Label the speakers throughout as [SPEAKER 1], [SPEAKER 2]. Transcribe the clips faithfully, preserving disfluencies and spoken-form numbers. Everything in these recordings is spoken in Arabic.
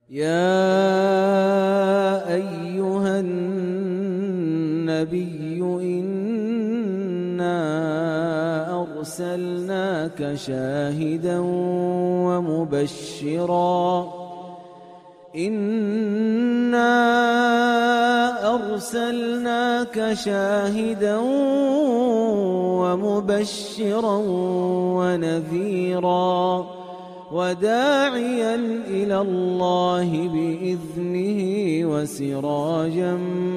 [SPEAKER 1] يا أيها النبي إنا أرسلناك شاهدا ومبشرا إنا أرسلناك شاهدا ومبشرا ونذيرا وداعيا إلى الله بإذنه وسراجا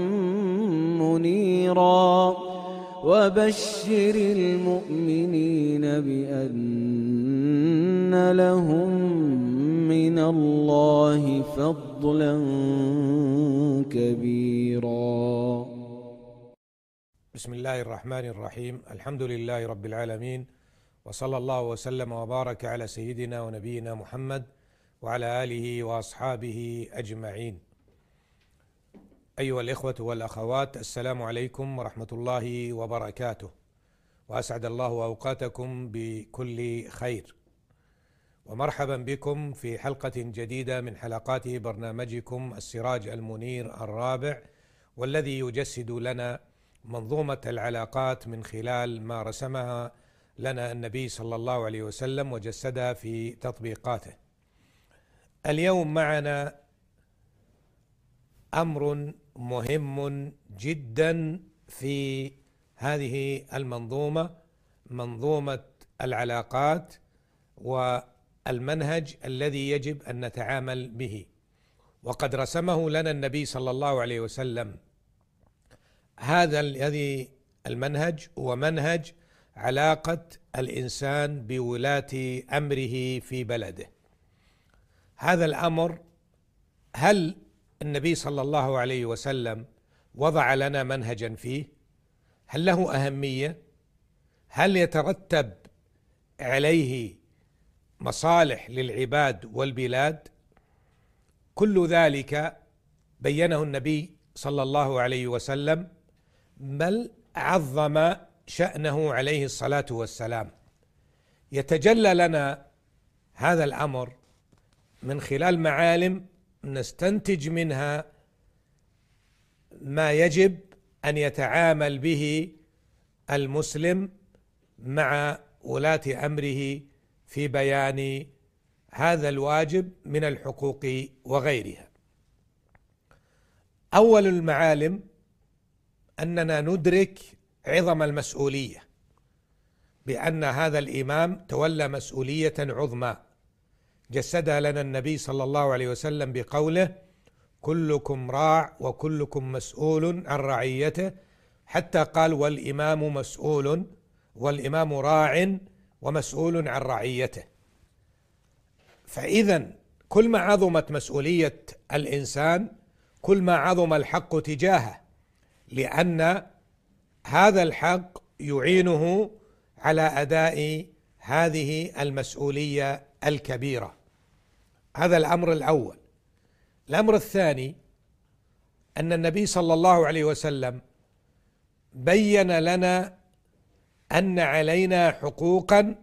[SPEAKER 1] منيرا وبشر المؤمنين بأن لهم من الله فضلا كبيرا.
[SPEAKER 2] بسم الله الرحمن الرحيم. الحمد لله رب العالمين، وصلى الله وسلم وبارك على سيدنا ونبينا محمد وعلى آله وأصحابه أجمعين. أيها الإخوة والأخوات، السلام عليكم ورحمة الله وبركاته، وأسعد الله أوقاتكم بكل خير، ومرحبا بكم في حلقة جديدة من حلقات برنامجكم السراج المنير الرابع، والذي يجسد لنا منظومة العلاقات من خلال ما رسمها لنا النبي صلى الله عليه وسلم وجسدها في تطبيقاته. اليوم معنا أمر مهم جدا في هذه المنظومة، منظومة العلاقات والمنهج الذي يجب أن نتعامل به، وقد رسمه لنا النبي صلى الله عليه وسلم. هذا الذي المنهج هو منهج علاقة الإنسان بولاة أمره في بلده. هذا الأمر، هل النبي صلى الله عليه وسلم وضع لنا منهجا فيه؟ هل له أهمية؟ هل يترتب عليه مصالح للعباد والبلاد؟ كل ذلك بينه النبي صلى الله عليه وسلم، بل عظم شأنه عليه الصلاة والسلام. يتجلى لنا هذا الأمر من خلال معالم نستنتج منها ما يجب أن يتعامل به المسلم مع ولاة أمره في بيان هذا الواجب من الحقوق وغيرها. أول المعالم أننا ندرك عظم المسؤولية، بأن هذا الإمام تولى مسؤولية عظمى جسدها لنا النبي صلى الله عليه وسلم بقوله: كلكم راع وكلكم مسؤول عن رعيته، حتى قال: والإمام مسؤول، والإمام راع ومسؤول عن رعيته. فإذا كل ما عظمت مسؤولية الإنسان كل ما عظم الحق تجاهه، لأن هذا الحق يعينه على أداء هذه المسؤولية الكبيرة. هذا الأمر الأول. الأمر الثاني أن النبي صلى الله عليه وسلم بين لنا أن علينا حقوقا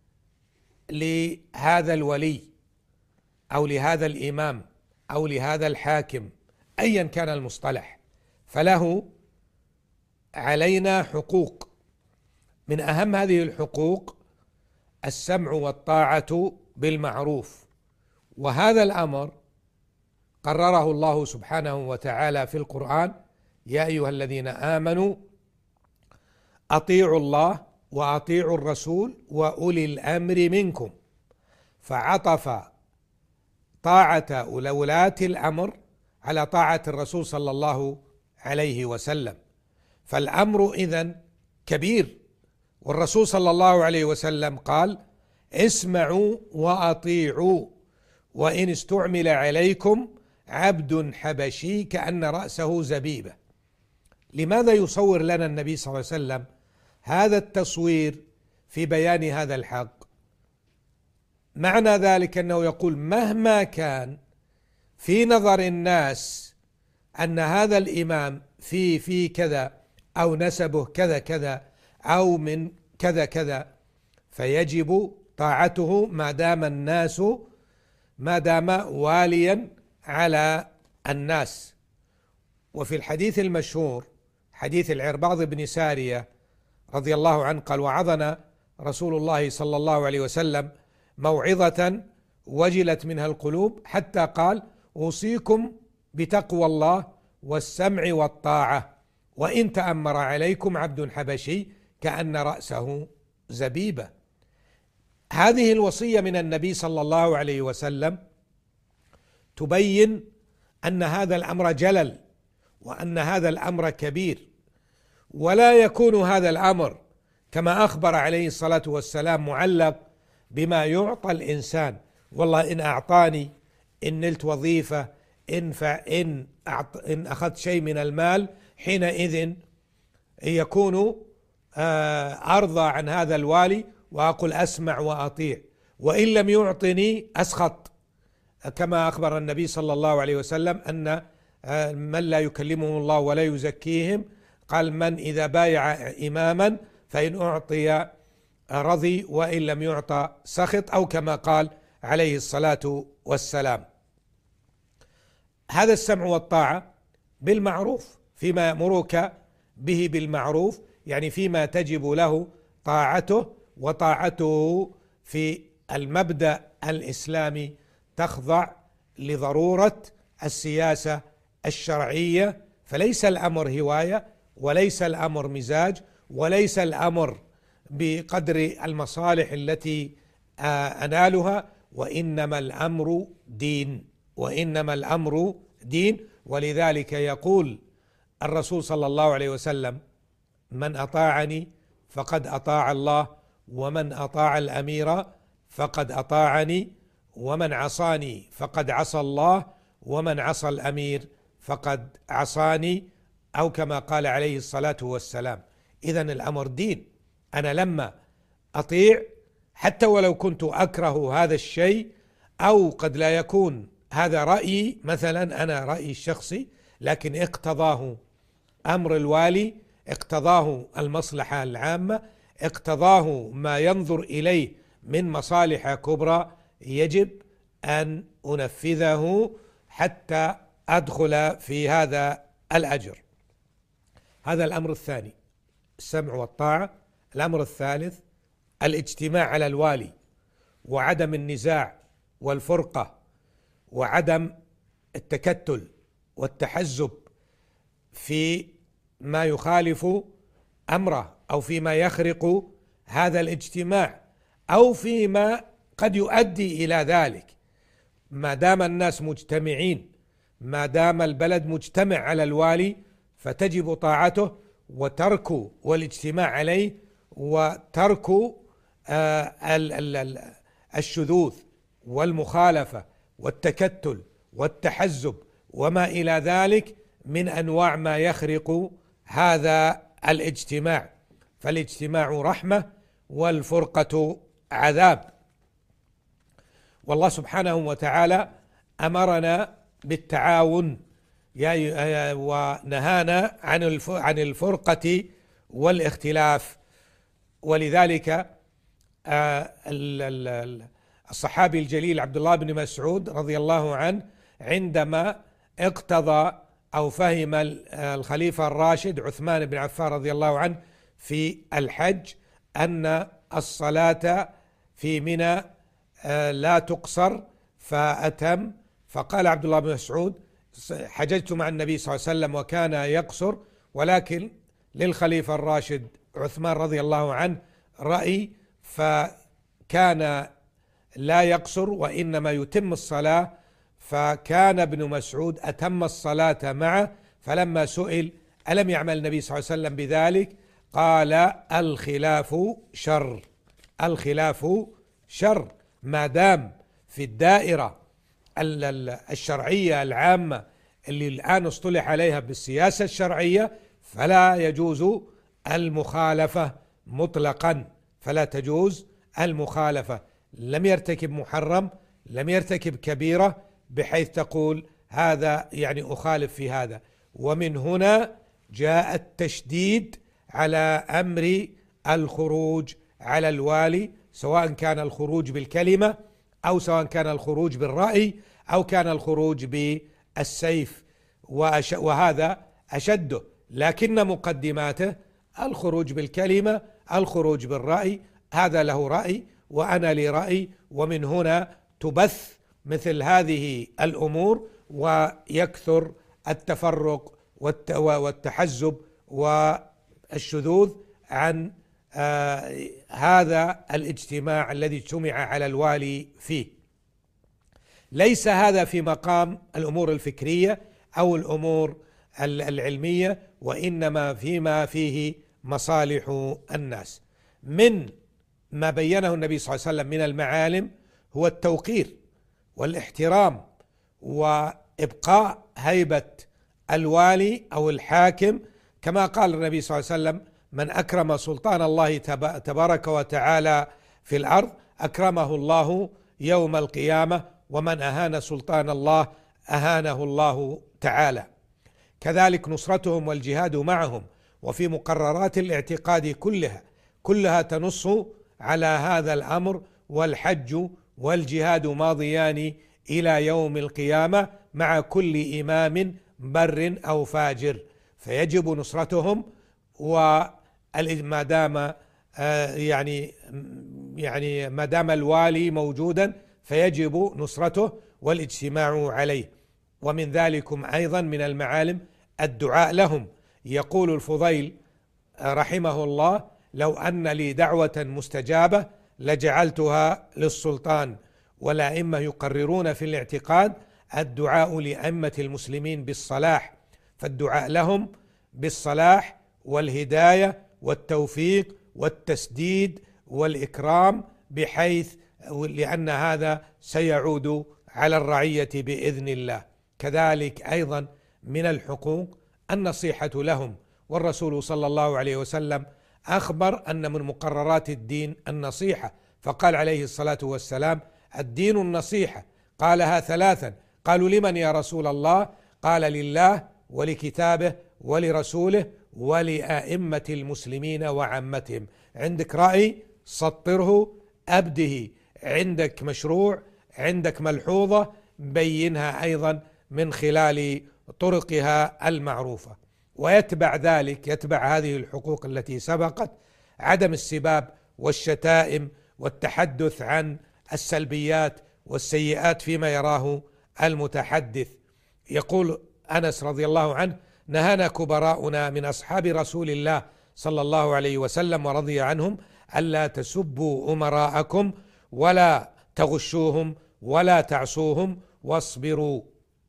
[SPEAKER 2] لهذا الولي أو لهذا الإمام أو لهذا الحاكم، أيا كان المصطلح، فله علينا حقوق. من أهم هذه الحقوق السمع والطاعة بالمعروف، وهذا الأمر قرره الله سبحانه وتعالى في القرآن: يا أيها الذين آمنوا أطيعوا الله وأطيعوا الرسول وأولي الأمر منكم. فعطف طاعة ولاة الأمر على طاعة الرسول صلى الله عليه وسلم. فالأمر إذن كبير، والرسول صلى الله عليه وسلم قال: اسمعوا وأطيعوا وإن استعمل عليكم عبد حبشي كأن رأسه زبيبة. لماذا يصور لنا النبي صلى الله عليه وسلم هذا التصوير في بيان هذا الحق؟ معنى ذلك أنه يقول مهما كان في نظر الناس أن هذا الإمام في في كذا أو نسبه كذا كذا أو من كذا كذا، فيجب طاعته ما دام الناس ما دام واليا على الناس. وفي الحديث المشهور حديث العرباض بن سارية رضي الله عنه قال: وعظنا رسول الله صلى الله عليه وسلم موعظة وجلت منها القلوب، حتى قال: أوصيكم بتقوى الله والسمع والطاعة وإن تأمر عليكم عبد حبشي كأن رأسه زبيبة. هذه الوصية من النبي صلى الله عليه وسلم تبين أن هذا الأمر جلل، وأن هذا الأمر كبير، ولا يكون هذا الأمر كما أخبر عليه الصلاة والسلام معلق بما يعطى الإنسان. والله إن أعطاني، إن نلت وظيفة، إن, فإن أعط... إن أخذت شيء من المال، حينئذ يكون أرضى عن هذا الوالي وأقول أسمع وأطيع، وإن لم يعطني أسخط، كما أخبر النبي صلى الله عليه وسلم أن من لا يكلمهم الله ولا يزكيهم، قال: من إذا بايع إماما فإن أعطي رضي وإن لم يعطى سخط، أو كما قال عليه الصلاة والسلام. هذا السمع والطاعة بالمعروف، فيما يأمرك به بالمعروف، يعني فيما تجب له طاعته، وطاعته في المبدأ الإسلامي تخضع لضرورة السياسة الشرعية، فليس الأمر هواية، وليس الأمر مزاج، وليس الأمر بقدر المصالح التي أنالها، وإنما الأمر دين، وإنما الأمر دين. ولذلك يقول الرسول صلى الله عليه وسلم: من أطاعني فقد أطاع الله، ومن أطاع الأمير فقد أطاعني، ومن عصاني فقد عصى الله، ومن عصى الأمير فقد عصاني، أو كما قال عليه الصلاة والسلام. إذن الأمر دين. أنا لما أطيع حتى ولو كنت أكره هذا الشيء، أو قد لا يكون هذا رأيي، مثلا أنا رأيي الشخصي، لكن اقتضاه أمر الوالي، اقتضاه المصلحة العامة، اقتضاه ما ينظر إليه من مصالح كبرى، يجب أن أنفذه حتى أدخل في هذا الأجر. هذا الأمر الثاني، السمع والطاعة. الأمر الثالث الاجتماع على الوالي، وعدم النزاع والفرقة، وعدم التكتل والتحزب في ما يخالف أمره، أو فيما يخرق هذا الاجتماع، أو فيما قد يؤدي إلى ذلك. ما دام الناس مجتمعين، ما دام البلد مجتمع على الوالي، فتجب طاعته وترك والاجتماع عليه، وترك الشذوذ والمخالفة والتكتل والتحزب وما إلى ذلك من أنواع ما يخرق هذا الاجتماع. فالاجتماع رحمة والفرقة عذاب. والله سبحانه وتعالى أمرنا بالتعاون ونهانا عن الفرقة والاختلاف. ولذلك الصحابي الجليل عبد الله بن مسعود رضي الله عنه عندما اقتضى أو فهم الخليفة الراشد عثمان بن عفان رضي الله عنه في الحج أن الصلاة في منى لا تقصر فأتم، فقال عبد الله بن مسعود: حججت مع النبي صلى الله عليه وسلم وكان يقصر، ولكن للخليفة الراشد عثمان رضي الله عنه رأي، فكان لا يقصر وإنما يتم الصلاة، فكان ابن مسعود أتم الصلاة معه. فلما سئل: ألم يعمل النبي صلى الله عليه وسلم بذلك؟ قال: الخلاف شر، الخلاف شر. ما دام في الدائرة الشرعية العامة اللي الآن اصطلح عليها بالسياسة الشرعية، فلا يجوز المخالفة مطلقا، فلا تجوز المخالفة. لم يرتكب محرم، لم يرتكب كبيرة بحيث تقول هذا يعني أخالف في هذا. ومن هنا جاء التشديد على أمر الخروج على الوالي، سواء كان الخروج بالكلمة أو سواء كان الخروج بالرأي أو كان الخروج بالسيف، وهذا أشده، لكن مقدماته الخروج بالكلمة، الخروج بالرأي، هذا له رأي وأنا لي رأي، ومن هنا تبث مثل هذه الأمور ويكثر التفرق والتحزب والشذوذ عن آه هذا الاجتماع الذي اجتمع على الوالي فيه. ليس هذا في مقام الأمور الفكرية أو الأمور العلمية، وإنما فيما فيه مصالح الناس. من ما بينه النبي صلى الله عليه وسلم من المعالم هو التوقير والاحترام وإبقاء هيبة الوالي أو الحاكم، كما قال النبي صلى الله عليه وسلم: من أكرم سلطان الله تبارك وتعالى في الأرض أكرمه الله يوم القيامة، ومن أهان سلطان الله أهانه الله تعالى. كذلك نصرتهم والجهاد معهم، وفي مقررات الاعتقاد كلها كلها تنص على هذا الأمر، والحج والجهاد ماضيان إلى يوم القيامة مع كل إمام بر أو فاجر، فيجب نصرتهم، وما دام يعني يعني ما دام الوالي موجودا فيجب نصرته والاجتماع عليه. ومن ذلكم أيضا من المعالم الدعاء لهم. يقول الفضيل رحمه الله: لو أن لي دعوة مستجابة لجعلتها للسلطان. والأئمة يقررون في الاعتقاد الدعاء لأئمة المسلمين بالصلاح، فالدعاء لهم بالصلاح والهداية والتوفيق والتسديد والإكرام، بحيث لأن هذا سيعود على الرعية بإذن الله. كذلك أيضا من الحقوق النصيحة لهم، والرسول صلى الله عليه وسلم أخبر أن من مقررات الدين النصيحة، فقال عليه الصلاة والسلام: الدين النصيحة. قالها ثلاثا، قالوا: لمن يا رسول الله؟ قال: لله ولكتابه ولرسوله ولأئمة المسلمين وعامتهم. عندك رأي سطره أبده، عندك مشروع، عندك ملحوظة، بينها أيضا من خلال طرقها المعروفة. ويتبع ذلك، يتبع هذه الحقوق التي سبقت، عدم السباب والشتائم والتحدث عن السلبيات والسيئات فيما يراه المتحدث. يقول أنس رضي الله عنه: نهانا كبراؤنا من أصحاب رسول الله صلى الله عليه وسلم ورضي عنهم ألا تسبوا أمراءكم ولا تغشوهم ولا تعصوهم واصبروا.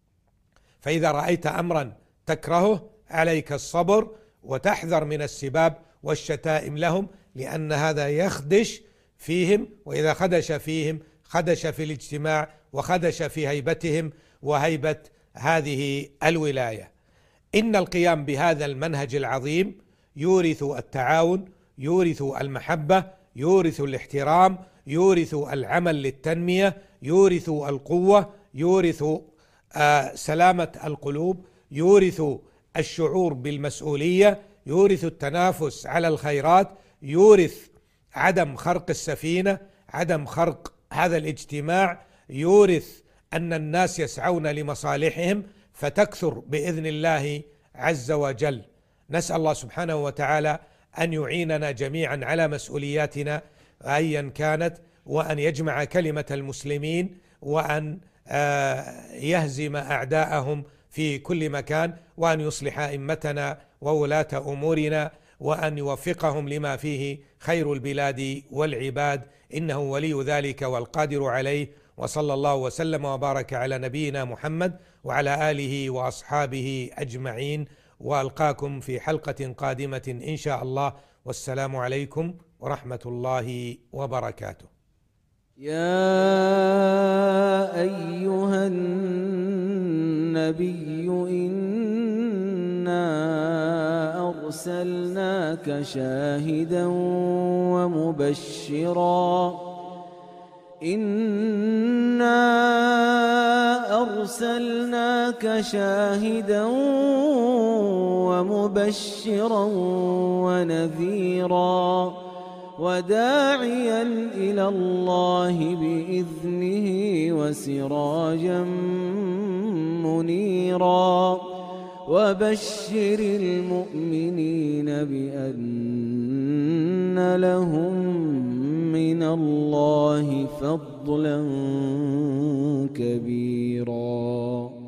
[SPEAKER 2] فإذا رأيت أمرا تكرهه عليك الصبر، وتحذر من السباب والشتائم لهم، لأن هذا يخدش فيهم، وإذا خدش فيهم خدش في الاجتماع وخدش في هيبتهم وهيبة هذه الولاية. إن القيام بهذا المنهج العظيم يورث التعاون، يورث المحبة، يورث الاحترام، يورث العمل للتنمية، يورث القوة، يورث آه سلامة القلوب، يورث الشعور بالمسؤولية، يورث التنافس على الخيرات، يورث عدم خرق السفينة، عدم خرق هذا الاجتماع، يورث أن الناس يسعون لمصالحهم فتكثر بإذن الله عز وجل. نسأل الله سبحانه وتعالى أن يعيننا جميعا على مسؤولياتنا أيا كانت، وأن يجمع كلمة المسلمين، وأن يهزم أعداءهم في كل مكان، وأن يصلح أئمتنا وولاة أمورنا، وأن يوفقهم لما فيه خير البلاد والعباد، إنه ولي ذلك والقادر عليه. وصلى الله وسلم وبارك على نبينا محمد وعلى آله وأصحابه أجمعين، وألقاكم في حلقة قادمة إن شاء الله، والسلام عليكم ورحمة الله وبركاته.
[SPEAKER 1] يا أيها النبي إنا أرسلناك شاهدا ومبشرا إنا أرسلناك شاهدا ومبشرا ونذيرا وداعيا إلى الله بإذنه وسراجا منيرا وبشر المؤمنين بأن لهم من الله فضلا كبيرا.